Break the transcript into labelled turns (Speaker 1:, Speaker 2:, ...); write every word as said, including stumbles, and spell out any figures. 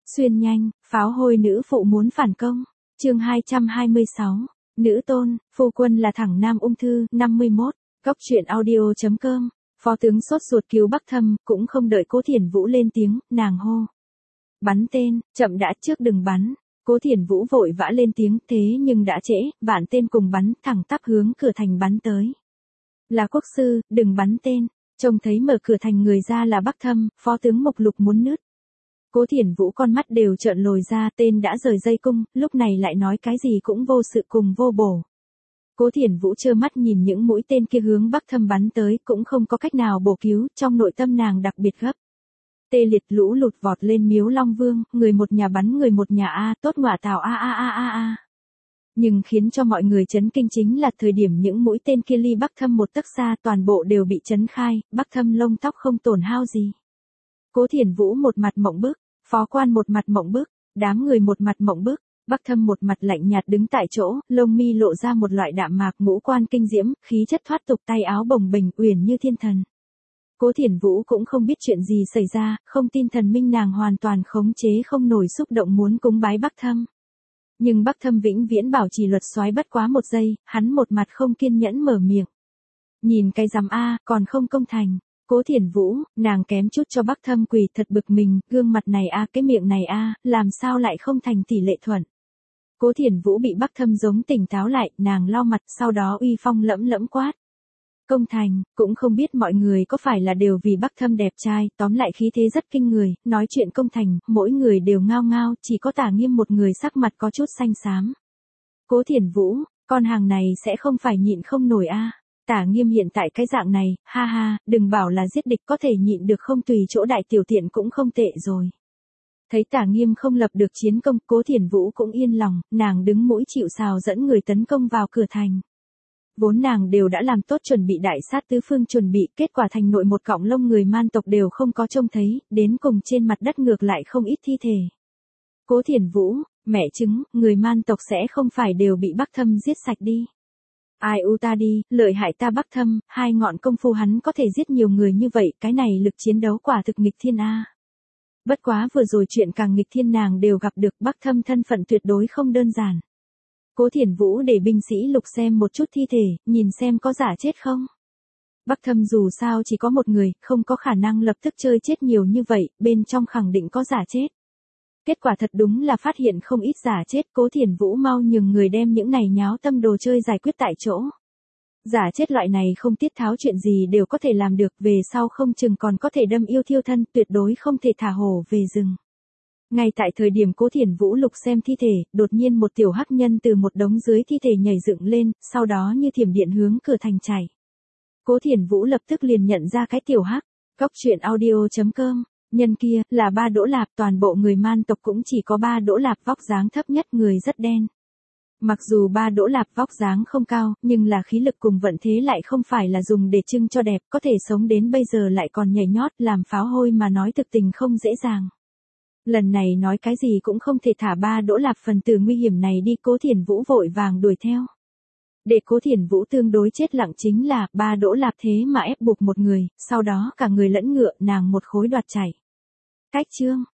Speaker 1: Xuyên nhanh, pháo hôi nữ phụ muốn phản công. Chương hai trăm hai mươi sáu. Nữ tôn, phu quân là thẳng nam ung thư, năm mươi mốt. Góc truyện audio chấm com. Phó tướng sốt ruột cứu Bắc Thâm, cũng không đợi Cố Thiển Vũ lên tiếng, nàng hô: "Bắn tên, chậm đã, trước đừng bắn." Cố Thiển Vũ vội vã lên tiếng, thế nhưng đã trễ, vạn tên cùng bắn, thẳng tắp hướng cửa thành bắn tới. "Là quốc sư, đừng bắn tên." Trông thấy mở cửa thành người ra là Bắc Thâm, phó tướng Mộc Lục muốn nứt. Cố Thiển Vũ con mắt đều trợn lồi ra, tên đã rời dây cung, lúc này lại nói cái gì cũng vô sự cùng vô bổ. Cố Thiển Vũ trơ mắt nhìn những mũi tên kia hướng Bắc Thâm bắn tới, cũng không có cách nào bổ cứu, trong nội tâm nàng đặc biệt gấp. Tê liệt lũ lụt vọt lên Miếu Long Vương, người một nhà bắn người một nhà a, tốt ngọa tào a a a a a. Nhưng khiến cho mọi người chấn kinh chính là thời điểm những mũi tên kia ly Bắc Thâm một tấc xa, toàn bộ đều bị chấn khai, Bắc Thâm lông tóc không tổn hao gì. Cố Thiển Vũ một mặt mộng bức, phó quan một mặt mộng bức, đám người một mặt mộng bức, Bắc Thâm một mặt lạnh nhạt đứng tại chỗ, lông mi lộ ra một loại đạm mạc, ngũ quan kinh diễm, khí chất thoát tục, tay áo bồng bềnh uyển như thiên thần. Cố Thiển Vũ cũng không biết chuyện gì xảy ra, không tin thần minh nàng hoàn toàn khống chế không nổi xúc động muốn cúng bái Bắc Thâm. Nhưng Bắc Thâm vĩnh viễn bảo trì luật soái bất quá một giây, hắn một mặt không kiên nhẫn mở miệng. "Nhìn cái rắm a, còn không công thành." Cố Thiển Vũ, nàng kém chút cho Bắc Thâm quỳ, thật bực mình, gương mặt này a, cái miệng này a, làm sao lại không thành tỷ lệ thuận. Cố Thiển Vũ bị Bắc Thâm giống tỉnh táo lại, nàng lau mặt, sau đó uy phong lẫm lẫm quát: "Công thành." Cũng không biết mọi người có phải là đều vì Bắc Thâm đẹp trai, tóm lại khí thế rất kinh người, nói chuyện công thành, mỗi người đều ngao ngao, chỉ có Tả Nghiêm một người sắc mặt có chút xanh xám. Cố Thiển Vũ, con hàng này sẽ không phải nhịn không nổi a. Tả Nghiêm hiện tại cái dạng này, ha ha, đừng bảo là giết địch có thể nhịn được không, tùy chỗ đại tiểu tiện cũng không tệ rồi. Thấy Tả Nghiêm không lập được chiến công, Cố Thiển Vũ cũng yên lòng, nàng đứng mũi chịu sào dẫn người tấn công vào cửa thành. Vốn nàng đều đã làm tốt chuẩn bị đại sát tứ phương chuẩn bị, kết quả thành nội một cọng lông người Man tộc đều không có trông thấy, đến cùng trên mặt đất ngược lại không ít thi thể. Cố Thiển Vũ, mẹ chứng, người Man tộc sẽ không phải đều bị Bắc Thâm giết sạch đi. Ai u ta đi, lợi hại ta Bắc Thâm, hai ngọn công phu hắn có thể giết nhiều người như vậy, cái này lực chiến đấu quả thực nghịch thiên a. Bất quá vừa rồi chuyện càng nghịch thiên nàng đều gặp được, Bắc Thâm thân phận tuyệt đối không đơn giản. Cố Thiển Vũ để binh sĩ lục xem một chút thi thể, nhìn xem có giả chết không. Bắc Thâm dù sao chỉ có một người, không có khả năng lập tức chơi chết nhiều như vậy, bên trong khẳng định có giả chết. Kết quả thật đúng là phát hiện không ít giả chết, Cố Thiển Vũ mau nhường người đem những này nháo tâm đồ chơi giải quyết tại chỗ. Giả chết loại này không tiết tháo chuyện gì đều có thể làm được, về sau không chừng còn có thể đâm yêu thiêu thân, tuyệt đối không thể thả hổ về rừng. Ngay tại thời điểm Cố Thiển Vũ lục xem thi thể, đột nhiên một tiểu hắc nhân từ một đống dưới thi thể nhảy dựng lên, sau đó như thiểm điện hướng cửa thành chạy. Cố Thiển Vũ lập tức liền nhận ra cái tiểu hắc. Góc truyện audio chấm com. Nhân kia, là Ba Đỗ Lạp, toàn bộ người Man tộc cũng chỉ có Ba Đỗ Lạp vóc dáng thấp nhất, người rất đen. Mặc dù Ba Đỗ Lạp vóc dáng không cao, nhưng là khí lực cùng vận thế lại không phải là dùng để trưng cho đẹp, có thể sống đến bây giờ lại còn nhảy nhót, làm pháo hôi mà nói thực tình không dễ dàng. Lần này nói cái gì cũng không thể thả Ba Đỗ Lạp phần tử nguy hiểm này đi, Cố Thiển Vũ vội vàng đuổi theo. Để Cố Thiển Vũ tương đối chết lặng chính là, Ba Đỗ Lạp thế mà ép buộc một người, sau đó cả người lẫn ngựa, nàng một khối đoạt chạy. Cách chương.